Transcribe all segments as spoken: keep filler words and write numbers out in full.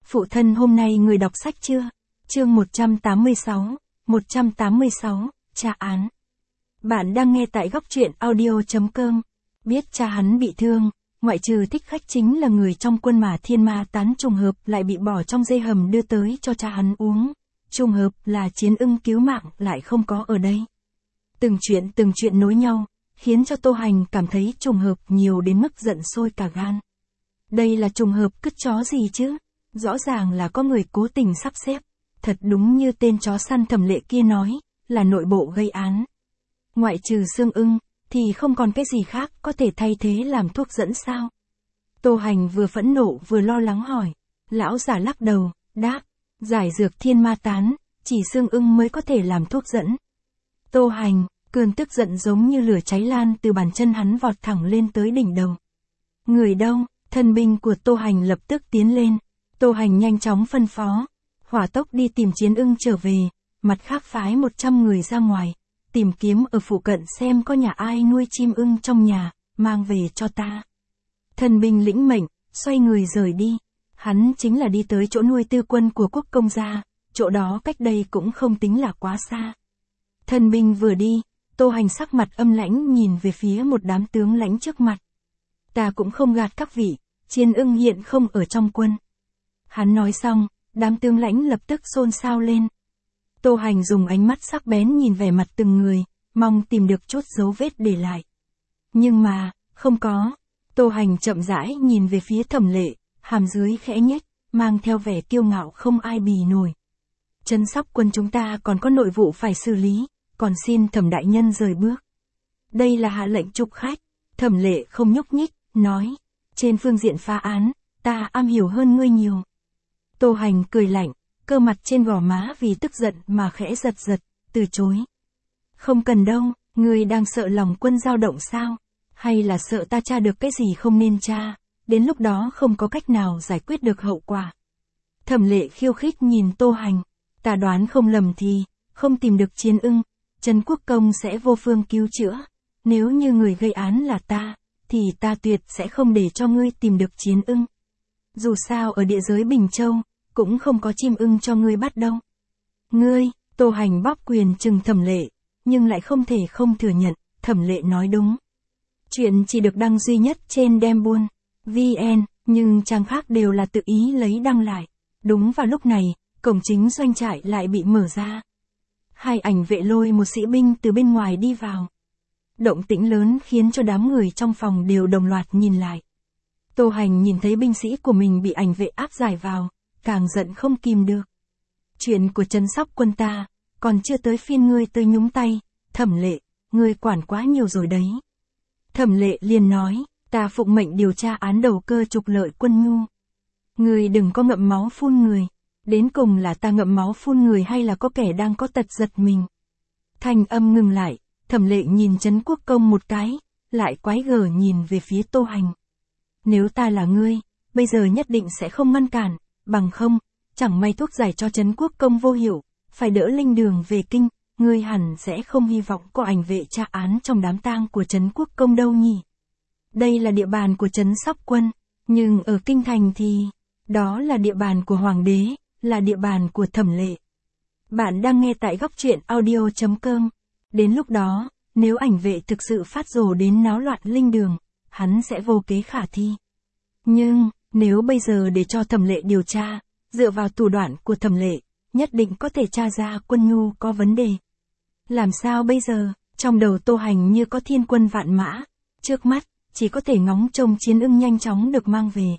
Phụ thân hôm nay người đọc sách chưa? Chương một trăm tám mươi sáu, một trăm tám mươi sáu, tra án. Bạn đang nghe tại góc truyện audio chấm com. Biết cha hắn bị thương, ngoại trừ thích khách chính là người trong quân mà thiên ma tán trùng hợp lại bị bỏ trong dây hầm đưa tới cho cha hắn uống. Trùng hợp là Chiến Ưng cứu mạng lại không có ở đây. Từng chuyện từng chuyện nối nhau, khiến cho Tô Hành cảm thấy trùng hợp nhiều đến mức giận sôi cả gan. Đây là trùng hợp cứt chó gì chứ? Rõ ràng là có người cố tình sắp xếp. Thật đúng như tên chó săn Thẩm Lệ kia nói, là nội bộ gây án. Ngoại trừ xương ưng, thì không còn cái gì khác có thể thay thế làm thuốc dẫn sao? Tô Hành vừa phẫn nộ vừa lo lắng hỏi. Lão giả lắc đầu, đáp, giải dược thiên ma tán, chỉ xương ưng mới có thể làm thuốc dẫn. Tô Hành, cơn tức giận giống như lửa cháy lan từ bàn chân hắn vọt thẳng lên tới đỉnh đầu. Người đâu? Thân binh của Tô Hành lập tức tiến lên. Tô Hành nhanh chóng phân phó, hỏa tốc đi tìm Chiến Ưng trở về, mặt khác phái một trăm người ra ngoài, tìm kiếm ở phụ cận xem có nhà ai nuôi chim ưng trong nhà, mang về cho ta. Thân binh lĩnh mệnh, xoay người rời đi. Hắn chính là đi tới chỗ nuôi tư quân của quốc công gia, chỗ đó cách đây cũng không tính là quá xa. Thân binh vừa đi, Tô Hành sắc mặt âm lãnh nhìn về phía một đám tướng lãnh trước mặt. Ta cũng không gạt các vị, Chiến Ưng hiện không ở trong quân. Hắn nói xong, đám tướng lãnh lập tức xôn xao lên. Tô Hành dùng ánh mắt sắc bén nhìn vẻ mặt từng người, mong tìm được chút dấu vết để lại. Nhưng mà, không có. Tô Hành chậm rãi nhìn về phía Thẩm Lệ, hàm dưới khẽ nhếch, mang theo vẻ kiêu ngạo không ai bì nổi. Trấn Sóc quân chúng ta còn có nội vụ phải xử lý, còn xin Thẩm đại nhân rời bước. Đây là hạ lệnh trục khách. Thẩm Lệ không nhúc nhích, nói, trên phương diện phá án, ta am hiểu hơn ngươi nhiều. Tô Hành cười lạnh, cơ mặt trên gò má vì tức giận mà khẽ giật giật, từ chối. Không cần đâu, ngươi đang sợ lòng quân dao động sao? Hay là sợ ta tra được cái gì không nên tra, đến lúc đó không có cách nào giải quyết được hậu quả. Thẩm Lệ khiêu khích nhìn Tô Hành, ta đoán không lầm thì, không tìm được Chiến Ưng, Trấn Quốc Công sẽ vô phương cứu chữa. Nếu như người gây án là ta, thì ta tuyệt sẽ không để cho ngươi tìm được Chiến Ưng. Dù sao ở địa giới Bình Châu, cũng không có chim ưng cho ngươi bắt đâu. Ngươi, Tô Hành bóp quyền trừng Thẩm Lệ, nhưng lại không thể không thừa nhận, Thẩm Lệ nói đúng. Chuyện chỉ được đăng duy nhất trên Dembuôn, vê en, nhưng trang khác đều là tự ý lấy đăng lại. Đúng vào lúc này, cổng chính doanh trại lại bị mở ra. Hai ảnh vệ lôi một sĩ binh từ bên ngoài đi vào. Động tĩnh lớn khiến cho đám người trong phòng đều đồng loạt nhìn lại. Tô Hành nhìn thấy binh sĩ của mình bị ảnh vệ áp giải vào, càng giận không kìm được. Chuyện của Trấn Sóc quân ta, còn chưa tới phiên ngươi tới nhúng tay, Thẩm Lệ, ngươi quản quá nhiều rồi đấy. Thẩm Lệ liền nói, ta phụng mệnh điều tra án đầu cơ trục lợi quân nhu. Ngươi đừng có ngậm máu phun người, đến cùng là ta ngậm máu phun người hay là có kẻ đang có tật giật mình. Thanh âm ngừng lại, Thẩm Lệ nhìn Trấn Quốc Công một cái, lại quái gở nhìn về phía Tô Hành. Nếu ta là ngươi, bây giờ nhất định sẽ không ngăn cản, bằng không, chẳng may thuốc giải cho Trấn Quốc Công vô hiệu, phải đỡ linh đường về kinh, ngươi hẳn sẽ không hy vọng có ảnh vệ tra án trong đám tang của Trấn Quốc Công đâu nhỉ. Đây là địa bàn của Trấn Sóc quân, nhưng ở kinh thành thì, đó là địa bàn của Hoàng đế, là địa bàn của Thẩm Lệ. Bạn đang nghe tại góc truyện audio chấm com. Đến lúc đó, nếu ảnh vệ thực sự phát rồ đến náo loạn linh đường, hắn sẽ vô kế khả thi. Nhưng, nếu bây giờ để cho Thẩm Lệ điều tra, dựa vào thủ đoạn của Thẩm Lệ, nhất định có thể tra ra quân nhu có vấn đề. Làm sao bây giờ? Trong đầu Tô Hành như có thiên quân vạn mã, trước mắt, chỉ có thể ngóng trông Chiến Ưng nhanh chóng được mang về.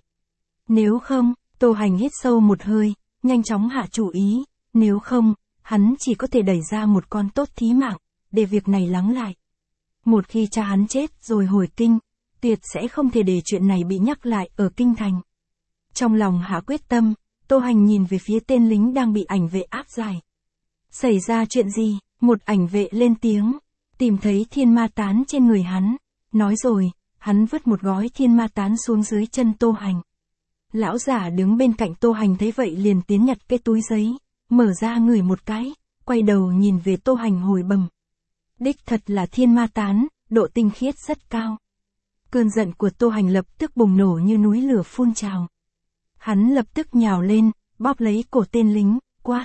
Nếu không, Tô Hành hít sâu một hơi, nhanh chóng hạ chủ ý, nếu không, hắn chỉ có thể đẩy ra một con tốt thí mạng, để việc này lắng lại. Một khi cha hắn chết rồi hồi kinh, tuyệt sẽ không thể để chuyện này bị nhắc lại ở kinh thành. Trong lòng hạ quyết tâm, Tô Hành nhìn về phía tên lính đang bị ảnh vệ áp giải. Xảy ra chuyện gì? Một ảnh vệ lên tiếng, tìm thấy thiên ma tán trên người hắn, nói rồi, hắn vứt một gói thiên ma tán xuống dưới chân Tô Hành. Lão giả đứng bên cạnh Tô Hành thấy vậy liền tiến nhặt cái túi giấy, mở ra ngửi một cái, quay đầu nhìn về Tô Hành hồi bẩm. Đích thật là thiên ma tán, độ tinh khiết rất cao. Cơn giận của Tô Hành lập tức bùng nổ như núi lửa phun trào. Hắn lập tức nhào lên, bóp lấy cổ tên lính, quát.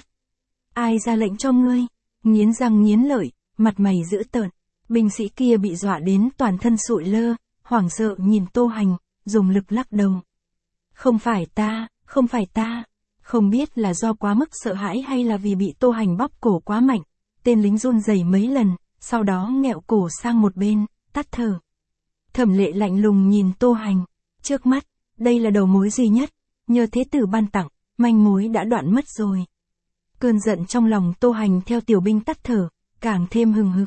Ai ra lệnh cho ngươi? Nghiến răng nghiến lợi, mặt mày dữ tợn. Binh sĩ kia bị dọa đến toàn thân sụi lơ, hoảng sợ nhìn Tô Hành, dùng lực lắc đầu. Không phải ta, không phải ta. Không biết là do quá mức sợ hãi hay là vì bị Tô Hành bóp cổ quá mạnh. Tên lính run rẩy mấy lần, sau đó nghẹo cổ sang một bên, tắt thở. Thẩm Lệ lạnh lùng nhìn Tô Hành. Trước mắt, đây là đầu mối duy nhất. Nhờ thế tử ban tặng, manh mối đã đoạn mất rồi. Cơn giận trong lòng Tô Hành theo tiểu binh tắt thở, càng thêm hừng hực.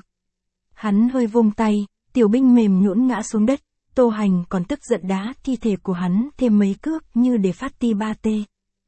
Hắn hơi vung tay, tiểu binh mềm nhũn ngã xuống đất. Tô Hành còn tức giận đá thi thể của hắn thêm mấy cước như để phát ti ba tê.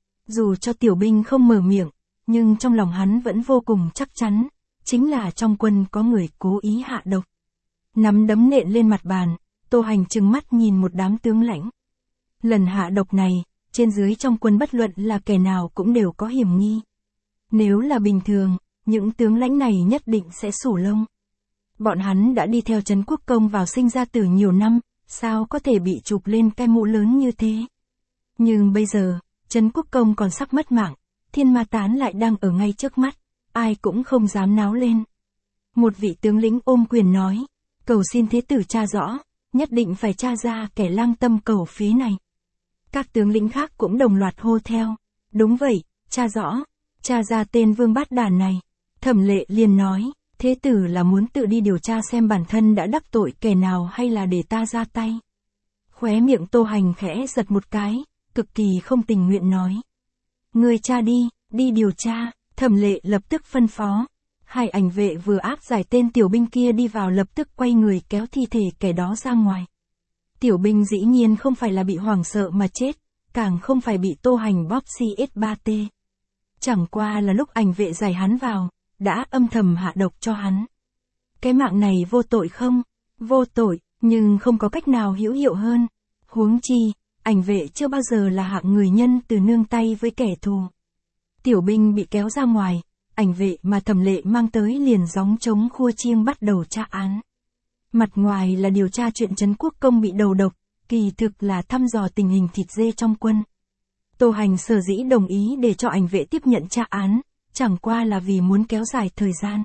Dù cho tiểu binh không mở miệng, nhưng trong lòng hắn vẫn vô cùng chắc chắn, chính là trong quân có người cố ý hạ độc. Nắm đấm nện lên mặt bàn, Tô Hành trừng mắt nhìn một đám tướng lãnh. Lần hạ độc này, trên dưới trong quân bất luận là kẻ nào cũng đều có hiểm nghi. Nếu là bình thường, những tướng lãnh này nhất định sẽ sủ lông. Bọn hắn đã đi theo Trấn Quốc Công vào sinh ra tử nhiều năm, sao có thể bị chụp lên cái mũ lớn như thế. Nhưng bây giờ, Trấn Quốc Công còn sắp mất mạng, Thiên Ma Tán lại đang ở ngay trước mắt, ai cũng không dám náo lên. Một vị tướng lĩnh ôm quyền nói, cầu xin thế tử tra rõ, nhất định phải tra ra kẻ lang tâm cầu phế này. Các tướng lĩnh khác cũng đồng loạt hô theo, đúng vậy, tra rõ, tra ra tên vương bát đản này. Thẩm Lệ liền nói, thế tử là muốn tự đi điều tra xem bản thân đã đắc tội kẻ nào hay là để ta ra tay. Khóe miệng Tô Hành khẽ giật một cái, cực kỳ không tình nguyện nói. Người tra đi, đi điều tra. Thẩm Lệ lập tức phân phó. Hai ảnh vệ vừa áp giải tên tiểu binh kia đi vào lập tức quay người kéo thi thể kẻ đó ra ngoài. Tiểu binh dĩ nhiên không phải là bị hoảng sợ mà chết, càng không phải bị Tô Hành bóp xê ét ba tê. Chẳng qua là lúc ảnh vệ giải hắn vào, đã âm thầm hạ độc cho hắn. Cái mạng này vô tội không? Vô tội, nhưng không có cách nào hữu hiệu hơn. Huống chi, ảnh vệ chưa bao giờ là hạng người nhân từ nương tay với kẻ thù. Tiểu binh bị kéo ra ngoài, ảnh vệ mà Thẩm Lệ mang tới liền gióng trống khua chiêng bắt đầu tra án. Mặt ngoài là điều tra chuyện Trấn Quốc Công bị đầu độc, kỳ thực là thăm dò tình hình thịt dê trong quân. Tô Hành sở dĩ đồng ý để cho ảnh vệ tiếp nhận tra án, chẳng qua là vì muốn kéo dài thời gian.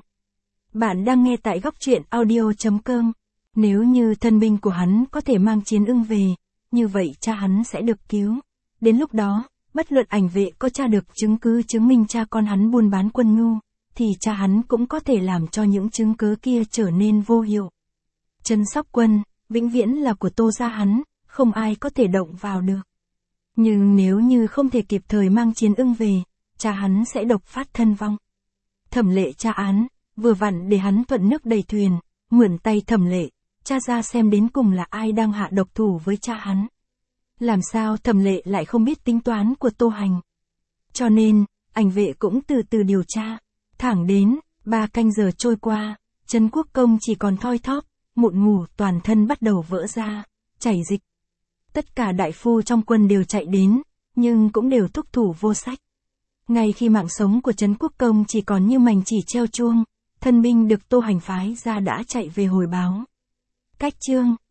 Bạn đang nghe tại góc truyện audio chấm com. Nếu như thân binh của hắn có thể mang chiến ưng về, như vậy cha hắn sẽ được cứu. Đến lúc đó, bất luận ảnh vệ có tra được chứng cứ chứng minh cha con hắn buôn bán quân nhu, thì cha hắn cũng có thể làm cho những chứng cứ kia trở nên vô hiệu. Trấn Sóc Quân, vĩnh viễn là của Tô gia hắn, không ai có thể động vào được. Nhưng nếu như không thể kịp thời mang chiến ưng về, cha hắn sẽ độc phát thân vong. Thẩm Lệ tra án, vừa vặn để hắn thuận nước đầy thuyền, mượn tay Thẩm Lệ, tra ra xem đến cùng là ai đang hạ độc thủ với cha hắn. Làm sao Thẩm Lệ lại không biết tính toán của Tô Hành. Cho nên, ảnh vệ cũng từ từ điều tra. Thẳng đến, ba canh giờ trôi qua, Trấn Quốc Công chỉ còn thoi thóp, mụn ngủ toàn thân bắt đầu vỡ ra, chảy dịch. Tất cả đại phu trong quân đều chạy đến, nhưng cũng đều thúc thủ vô sách. Ngay khi mạng sống của Trấn Quốc Công chỉ còn như mảnh chỉ treo chuông, thân binh được Tô Hành phái ra đã chạy về hồi báo. Cách chương